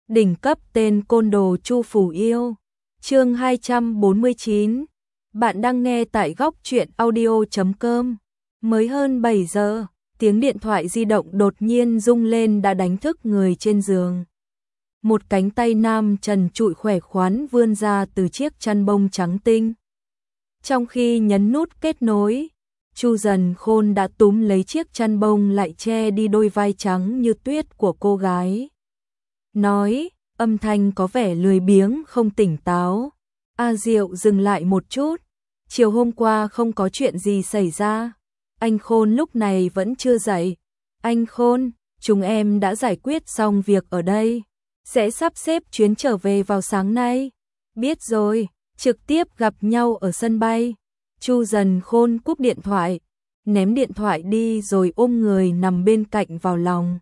Đỉnh cấp tên côn đồ Chu Phủ Yêu. Chương 249. Bạn đang nghe tại góc truyện audio.com. Mới hơn 7 giờ, tiếng điện thoại di động đột nhiên rung lên đã đánh thức người trên giường. Một cánh tay nam trần trụi khỏe khoắn vươn ra từ chiếc chăn bông trắng tinh. Trong khi nhấn nút kết nối, Chu Dần Khôn đã túm lấy chiếc chăn bông lại che đi đôi vai trắng như tuyết của cô gái. Nói, âm thanh có vẻ lười biếng không tỉnh táo. A Diệu dừng lại một chút. Chiều hôm qua không có chuyện gì xảy ra. Anh Khôn lúc này vẫn chưa dậy. Anh Khôn, chúng em đã giải quyết xong việc ở đây. Sẽ sắp xếp chuyến trở về vào sáng nay. Biết rồi, trực tiếp gặp nhau ở sân bay. Chu Dần Khôn cúp điện thoại, ném điện thoại đi rồi ôm người nằm bên cạnh vào lòng.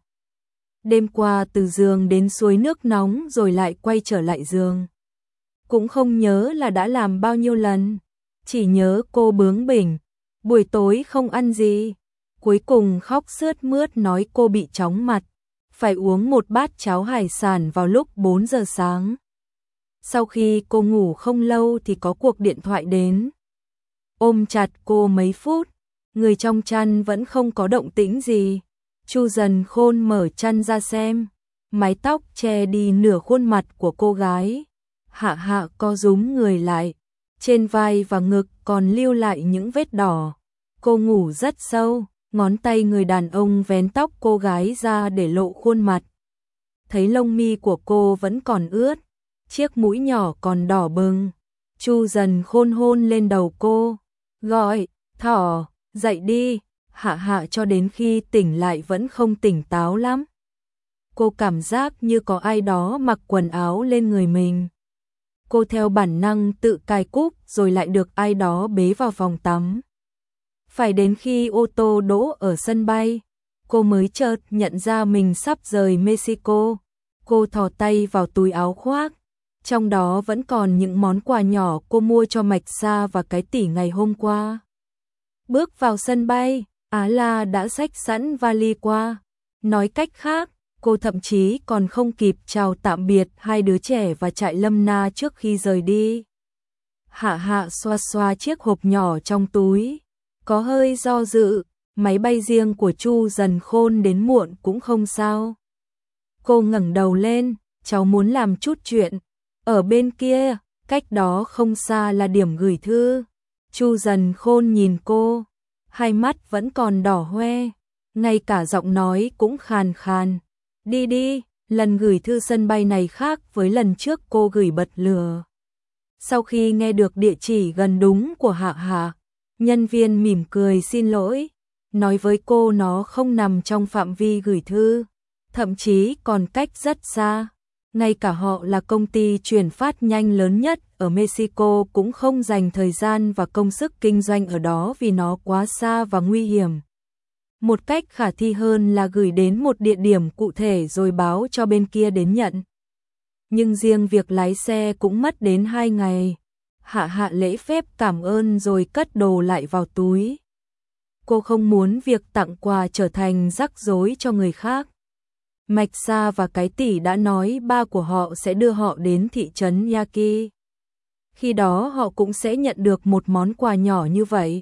Đêm qua từ giường đến suối nước nóng rồi lại quay trở lại giường. Cũng không nhớ là đã làm bao nhiêu lần, chỉ nhớ cô bướng bỉnh, buổi tối không ăn gì. Cuối cùng khóc sướt mướt nói cô bị chóng mặt, phải uống một bát cháo hải sản vào lúc 4 giờ sáng. Sau khi cô ngủ không lâu thì có cuộc điện thoại đến. Ôm chặt cô mấy phút, người trong chăn vẫn không có động tĩnh gì. Chu Dần Khôn mở chăn ra xem, mái tóc che đi nửa khuôn mặt của cô gái. Hạ Hạ co rúm người lại, trên vai và ngực còn lưu lại những vết đỏ. Cô ngủ rất sâu, ngón tay người đàn ông vén tóc cô gái ra để lộ khuôn mặt. Thấy lông mi của cô vẫn còn ướt, chiếc mũi nhỏ còn đỏ bừng. Chu Dần Khôn hôn lên đầu cô, gọi, Thỏ, dậy đi. Hạ Hạ cho đến khi tỉnh lại vẫn không tỉnh táo lắm. Cô cảm giác như có ai đó mặc quần áo lên người mình. Cô theo bản năng tự cài cúc rồi lại được ai đó bế vào phòng tắm. Phải đến khi ô tô đỗ ở sân bay, cô mới chợt nhận ra mình sắp rời Mexico. Cô thò tay vào túi áo khoác, trong đó vẫn còn những món quà nhỏ cô mua cho Mạch Sa và cái tỷ ngày hôm qua. Bước vào sân bay, Á La đã xách sẵn vali qua. Nói cách khác, cô thậm chí còn không kịp chào tạm biệt hai đứa trẻ và trại Lâm Na trước khi rời đi. Hạ Hạ xoa xoa chiếc hộp nhỏ trong túi, có hơi do dự, máy bay riêng của Chu Dần Khôn đến muộn cũng không sao. Cô ngẩng đầu lên, cháu muốn làm chút chuyện. Ở bên kia, cách đó không xa là điểm gửi thư. Chu Dần Khôn nhìn cô, hai mắt vẫn còn đỏ hoe, ngay cả giọng nói cũng khàn khàn. Đi đi, lần gửi thư sân bay này khác với lần trước cô gửi bật lửa. Sau khi nghe được địa chỉ gần đúng của Hạ Hạ, nhân viên mỉm cười xin lỗi, nói với cô nó không nằm trong phạm vi gửi thư, thậm chí còn cách rất xa. Ngay cả họ là công ty chuyển phát nhanh lớn nhất ở Mexico cũng không dành thời gian và công sức kinh doanh ở đó vì nó quá xa và nguy hiểm. Một cách khả thi hơn là gửi đến một địa điểm cụ thể rồi báo cho bên kia đến nhận. Nhưng riêng việc lái xe cũng mất đến 2 ngày. Hạ Hạ lễ phép cảm ơn rồi cất đồ lại vào túi. Cô không muốn việc tặng quà trở thành rắc rối cho người khác. Mạch Sa và cái tỷ đã nói ba của họ sẽ đưa họ đến thị trấn Yaki. Khi đó họ cũng sẽ nhận được một món quà nhỏ như vậy.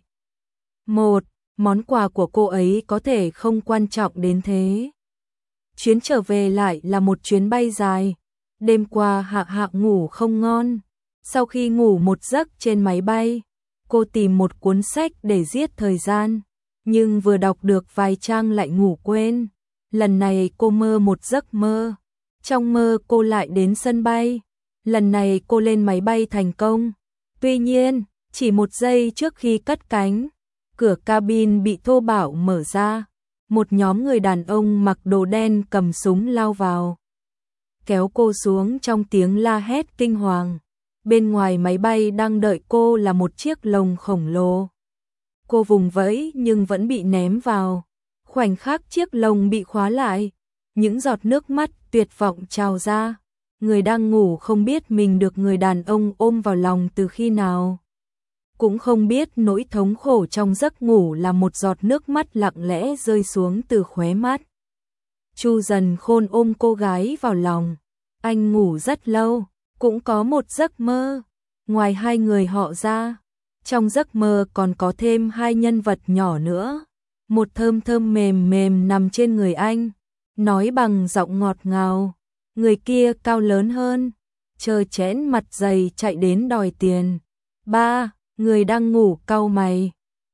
Món quà của cô ấy có thể không quan trọng đến thế. Chuyến trở về lại là một chuyến bay dài. Đêm qua Hạ Hạ ngủ không ngon. Sau khi ngủ một giấc trên máy bay, cô tìm một cuốn sách để giết thời gian. Nhưng vừa đọc được vài trang lại ngủ quên. Lần này cô mơ một giấc mơ. Trong mơ cô lại đến sân bay. Lần này cô lên máy bay thành công. Tuy nhiên, chỉ một giây trước khi cất cánh, cửa cabin bị thô bạo mở ra. Một nhóm người đàn ông mặc đồ đen cầm súng lao vào, kéo cô xuống trong tiếng la hét kinh hoàng. Bên ngoài máy bay đang đợi cô là một chiếc lồng khổng lồ. Cô vùng vẫy nhưng vẫn bị ném vào. Khoảnh khắc chiếc lồng bị khóa lại, những giọt nước mắt tuyệt vọng trào ra. Người đang ngủ không biết mình được người đàn ông ôm vào lòng từ khi nào. Cũng không biết nỗi thống khổ trong giấc ngủ là một giọt nước mắt lặng lẽ rơi xuống từ khóe mắt. Chu Dần Khôn ôm cô gái vào lòng. Anh ngủ rất lâu, cũng có một giấc mơ. Ngoài hai người họ ra, trong giấc mơ còn có thêm hai nhân vật nhỏ nữa. Một thơm thơm mềm mềm nằm trên người anh, nói bằng giọng ngọt ngào. Người kia cao lớn hơn, trơ trẽn mặt dày chạy đến đòi tiền. Ba, người đang ngủ cau mày.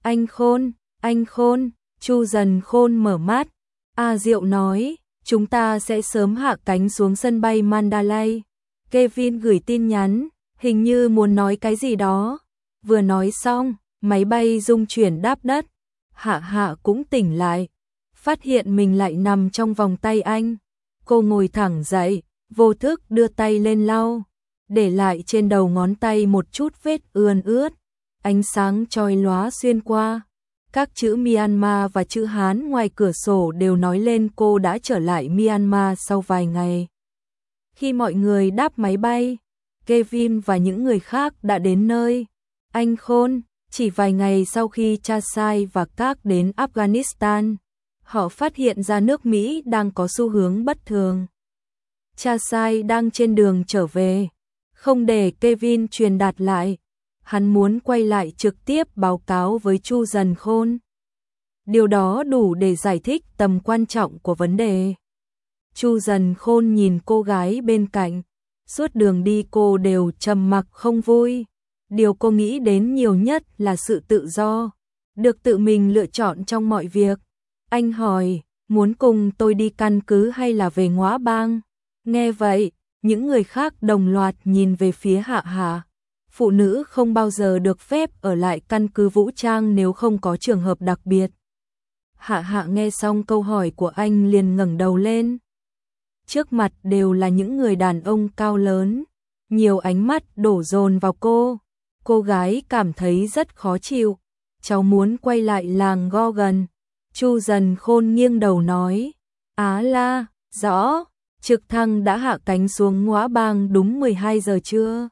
Anh Khôn, Chu Dần Khôn mở mắt. A Diệu nói, chúng ta sẽ sớm hạ cánh xuống sân bay Mandalay. Kevin gửi tin nhắn, hình như muốn nói cái gì đó. Vừa nói xong, máy bay rung chuyển đáp đất. Hạ Hạ cũng tỉnh lại, phát hiện mình lại nằm trong vòng tay anh. Cô ngồi thẳng dậy, vô thức đưa tay lên lau, để lại trên đầu ngón tay một chút vết ươn ướt. Ánh sáng chói lóa xuyên qua. Các chữ Myanmar và chữ Hán ngoài cửa sổ đều nói lên cô đã trở lại Myanmar sau vài ngày. Khi mọi người đáp máy bay, Kevin và những người khác đã đến nơi. Anh Khôn, chỉ vài ngày sau khi Chasai và các đến Afghanistan, họ phát hiện ra nước Mỹ đang có xu hướng bất thường. Chasai đang trên đường trở về, không để Kevin truyền đạt lại. Hắn muốn quay lại trực tiếp báo cáo với Chu Dần Khôn. Điều đó đủ để giải thích tầm quan trọng của vấn đề. Chu Dần Khôn nhìn cô gái bên cạnh, suốt đường đi cô đều trầm mặc không vui. Điều cô nghĩ đến nhiều nhất là sự tự do, được tự mình lựa chọn trong mọi việc. Anh hỏi, muốn cùng tôi đi căn cứ hay là về Ngoã Bang? Nghe vậy, những người khác đồng loạt nhìn về phía Hạ Hạ. Phụ nữ không bao giờ được phép ở lại căn cứ vũ trang nếu không có trường hợp đặc biệt. Hạ Hạ nghe xong câu hỏi của anh liền ngẩng đầu lên. Trước mặt đều là những người đàn ông cao lớn, nhiều ánh mắt đổ dồn vào cô. Cô gái cảm thấy rất khó chịu. Cháu muốn quay lại làng Gorgon. Chu Dần Khôn nghiêng đầu nói. Á la, rõ, trực thăng đã hạ cánh xuống Ngoã Bang đúng 12 giờ trưa.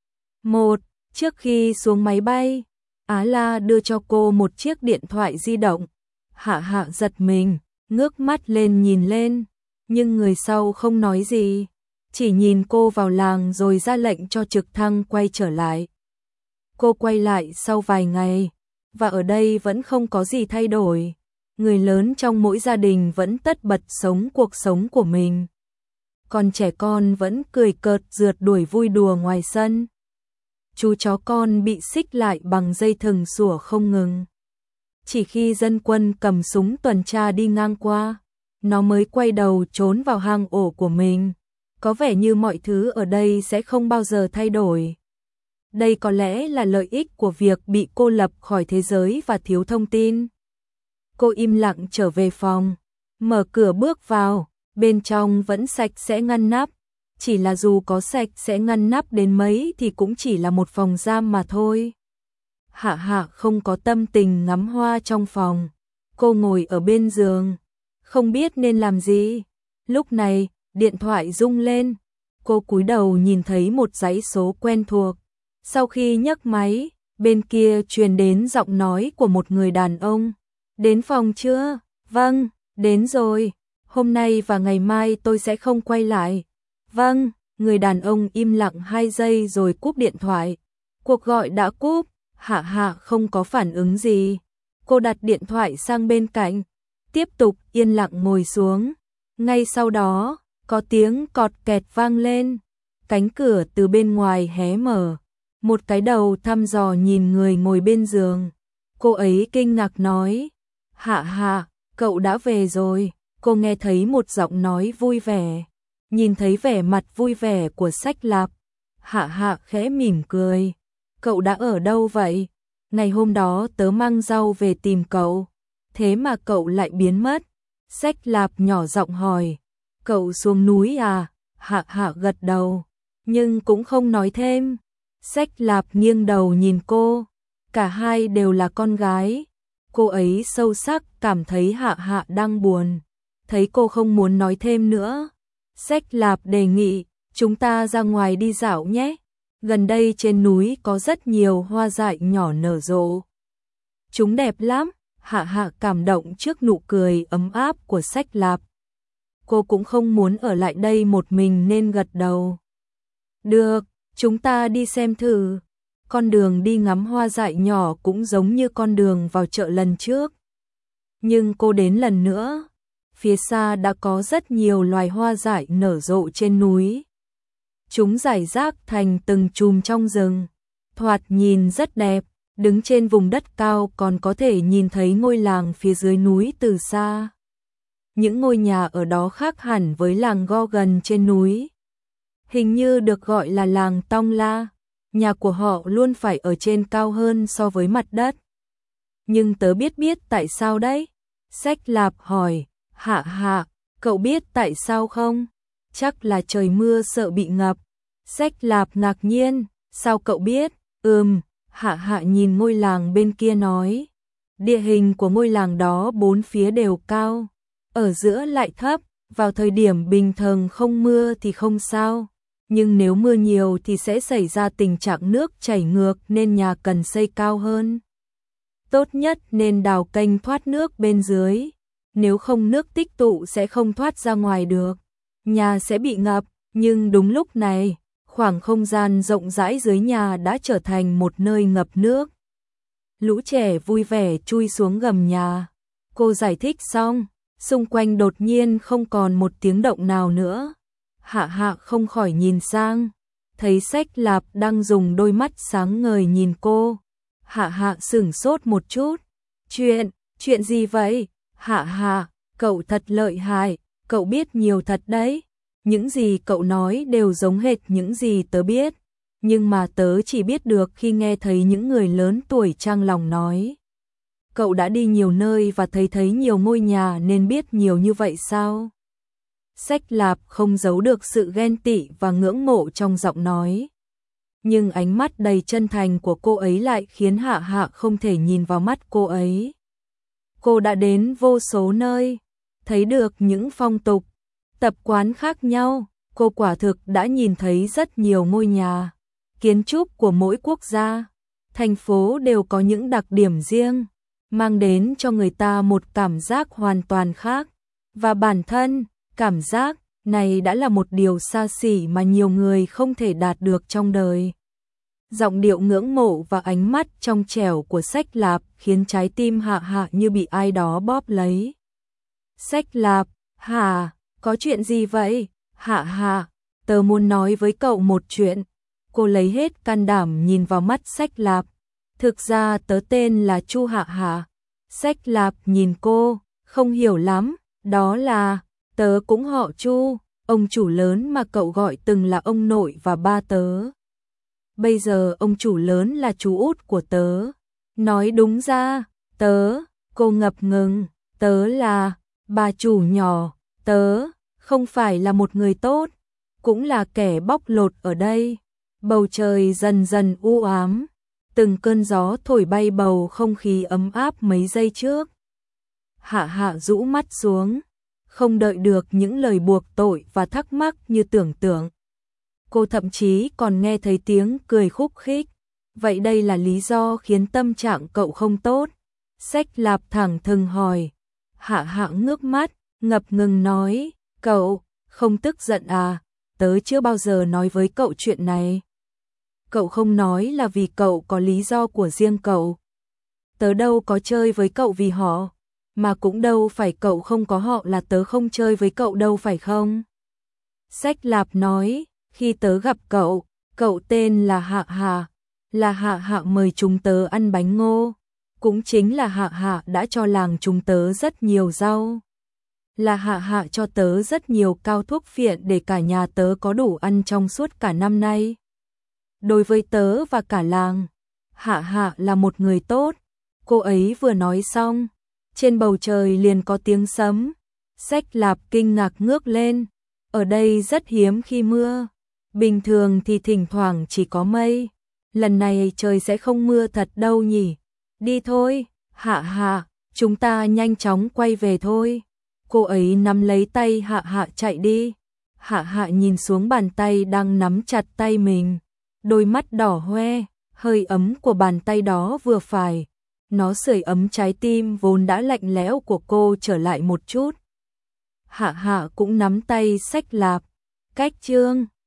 Trước khi xuống máy bay, Á La đưa cho cô một chiếc điện thoại di động. Hạ Hạ giật mình, ngước mắt lên nhìn lên, nhưng người sau không nói gì, chỉ nhìn cô vào làng rồi ra lệnh cho trực thăng quay trở lại. Cô quay lại sau vài ngày, và ở đây vẫn không có gì thay đổi. Người lớn trong mỗi gia đình vẫn tất bật sống cuộc sống của mình. Còn trẻ con vẫn cười cợt rượt đuổi vui đùa ngoài sân. Chú chó con bị xích lại bằng dây thừng sủa không ngừng. Chỉ khi dân quân cầm súng tuần tra đi ngang qua, nó mới quay đầu trốn vào hang ổ của mình. Có vẻ như mọi thứ ở đây sẽ không bao giờ thay đổi. Đây có lẽ là lợi ích của việc bị cô lập khỏi thế giới và thiếu thông tin. Cô im lặng trở về phòng, mở cửa bước vào, bên trong vẫn sạch sẽ ngăn nắp. Chỉ là dù có sạch sẽ ngăn nắp đến mấy thì cũng chỉ là một phòng giam mà thôi. Hạ Hạ không có tâm tình ngắm hoa trong phòng. Cô ngồi ở bên giường, không biết nên làm gì. Lúc này, điện thoại rung lên. Cô cúi đầu nhìn thấy một dãy số quen thuộc. Sau khi nhấc máy, bên kia truyền đến giọng nói của một người đàn ông. Đến phòng chưa? Vâng, đến rồi. Hôm nay và ngày mai tôi sẽ không quay lại. Vâng, người đàn ông im lặng 2 giây rồi cúp điện thoại. Cuộc gọi đã cúp, Hạ Hạ không có phản ứng gì. Cô đặt điện thoại sang bên cạnh, tiếp tục yên lặng ngồi xuống. Ngay sau đó, có tiếng cọt kẹt vang lên. Cánh cửa từ bên ngoài hé mở. Một cái đầu thăm dò nhìn người ngồi bên giường. Cô ấy kinh ngạc nói, Hạ Hạ, cậu đã về rồi. Cô nghe thấy một giọng nói vui vẻ. Nhìn thấy vẻ mặt vui vẻ của Sách Lạp, Hạ Hạ khẽ mỉm cười. Cậu đã ở đâu vậy? Ngày hôm đó tớ mang rau về tìm cậu, thế mà cậu lại biến mất. Sách Lạp nhỏ giọng hỏi, cậu xuống núi à? Hạ Hạ gật đầu, nhưng cũng không nói thêm. Sách Lạp nghiêng đầu nhìn cô, cả hai đều là con gái. Cô ấy sâu sắc cảm thấy Hạ Hạ đang buồn, thấy cô không muốn nói thêm nữa. Sách Lạp đề nghị, chúng ta ra ngoài đi dạo nhé. Gần đây trên núi có rất nhiều hoa dại nhỏ nở rộ. Chúng đẹp lắm. Hạ Hạ cảm động trước nụ cười ấm áp của Sách Lạp. cô cũng không muốn ở lại đây một mình nên gật đầu. Được, chúng ta đi xem thử. Con đường đi ngắm hoa dại nhỏ cũng giống như con đường vào chợ lần trước. Nhưng cô đến lần nữa, phía xa đã có rất nhiều loài hoa dại nở rộ trên núi. Chúng rải rác thành từng chùm trong rừng, thoạt nhìn rất đẹp, đứng trên vùng đất cao còn có thể nhìn thấy ngôi làng phía dưới núi từ xa. Những ngôi nhà ở đó khác hẳn với làng Gorgon trên núi. Hình như được gọi là làng Tong La, nhà của họ luôn phải ở trên cao hơn so với mặt đất. Nhưng tớ biết tại sao đấy? Sách Lạp hỏi. Hạ, cậu biết tại sao không? Chắc là trời mưa sợ bị ngập. Sách Lạp ngạc nhiên, sao cậu biết? Hạ nhìn ngôi làng bên kia nói. Địa hình của ngôi làng đó bốn phía đều cao, ở giữa lại thấp, vào thời điểm bình thường không mưa thì không sao, nhưng nếu mưa nhiều thì sẽ xảy ra tình trạng nước chảy ngược nên nhà cần xây cao hơn. Tốt nhất nên đào kênh thoát nước bên dưới, nếu không nước tích tụ sẽ không thoát ra ngoài được, nhà sẽ bị ngập, nhưng đúng lúc này, khoảng không gian rộng rãi dưới nhà đã trở thành một nơi ngập nước. Lũ trẻ vui vẻ chui xuống gầm nhà. Cô giải thích xong, xung quanh đột nhiên không còn một tiếng động nào nữa. Hạ không khỏi nhìn sang, thấy Sách Lạp đang dùng đôi mắt sáng ngời nhìn cô. Hạ sửng sốt một chút. Chuyện gì vậy? Hạ, cậu thật lợi hại, cậu biết nhiều thật đấy. Những gì cậu nói đều giống hệt những gì tớ biết, nhưng mà tớ chỉ biết được khi nghe thấy những người lớn tuổi trang lòng nói. Cậu đã đi nhiều nơi và thấy nhiều ngôi nhà nên biết nhiều như vậy sao? Sách Lạp không giấu được sự ghen tị và ngưỡng mộ trong giọng nói. Nhưng ánh mắt đầy chân thành của cô ấy lại khiến Hạ không thể nhìn vào mắt cô ấy. Cô đã đến vô số nơi, thấy được những phong tục, tập quán khác nhau, cô quả thực đã nhìn thấy rất nhiều ngôi nhà, kiến trúc của mỗi quốc gia, thành phố đều có những đặc điểm riêng, mang đến cho người ta một cảm giác hoàn toàn khác, và bản thân, cảm giác này đã là một điều xa xỉ mà nhiều người không thể đạt được trong đời. Giọng điệu ngưỡng mộ và ánh mắt trong trẻo của Sách Lạp khiến trái tim Hạ như bị ai đó bóp lấy. Sách Lạp, có chuyện gì vậy? Hạ, tớ muốn nói với cậu một chuyện. Cô lấy hết can đảm nhìn vào mắt Sách Lạp. Thực ra tớ tên là Chu Hạ. Sách Lạp nhìn cô, không hiểu lắm, đó là, tớ cũng họ Chu, ông chủ lớn mà cậu gọi từng là ông nội và ba tớ. Bây giờ ông chủ lớn là chú út của tớ. Nói đúng ra, cô ngập ngừng, tớ là bà chủ nhỏ, tớ không phải là một người tốt, cũng là kẻ bóc lột ở đây. Bầu trời dần dần u ám, từng cơn gió thổi bay bầu không khí ấm áp mấy giây trước. Hạ rũ mắt xuống, không đợi được những lời buộc tội và thắc mắc như tưởng tượng. Cô thậm chí còn nghe thấy tiếng cười khúc khích. Vậy đây là lý do khiến tâm trạng cậu không tốt? Sách Lạp thẳng thừng hỏi. Hạ ngước mắt, ngập ngừng nói, cậu không tức giận à? Tớ chưa bao giờ nói với cậu chuyện này. Cậu không nói là vì cậu có lý do của riêng cậu. Tớ đâu có chơi với cậu vì họ, mà cũng đâu phải cậu không có họ là tớ không chơi với cậu đâu phải không? Sách Lạp nói, khi tớ gặp cậu tên là Hạ, là Hạ mời chúng tớ ăn bánh ngô, cũng chính là Hạ đã cho làng chúng tớ rất nhiều rau. Là Hạ cho tớ rất nhiều cao thuốc phiện để cả nhà tớ có đủ ăn trong suốt cả năm nay. Đối với tớ và cả làng, Hạ là một người tốt. Cô ấy vừa nói xong, trên bầu trời liền có tiếng sấm. Sách Lạp kinh ngạc ngước lên, ở đây rất hiếm khi mưa, bình thường thì thỉnh thoảng chỉ có mây. Lần này trời sẽ không mưa thật đâu nhỉ. Đi thôi, Hạ, chúng ta nhanh chóng quay về thôi. Cô ấy nắm lấy tay Hạ chạy đi. Hạ nhìn xuống bàn tay đang nắm chặt tay mình, đôi mắt đỏ hoe, hơi ấm của bàn tay đó vừa phải. Nó sưởi ấm trái tim vốn đã lạnh lẽo của cô trở lại một chút. Hạ Hạ cũng nắm tay xách lạp. Cách chương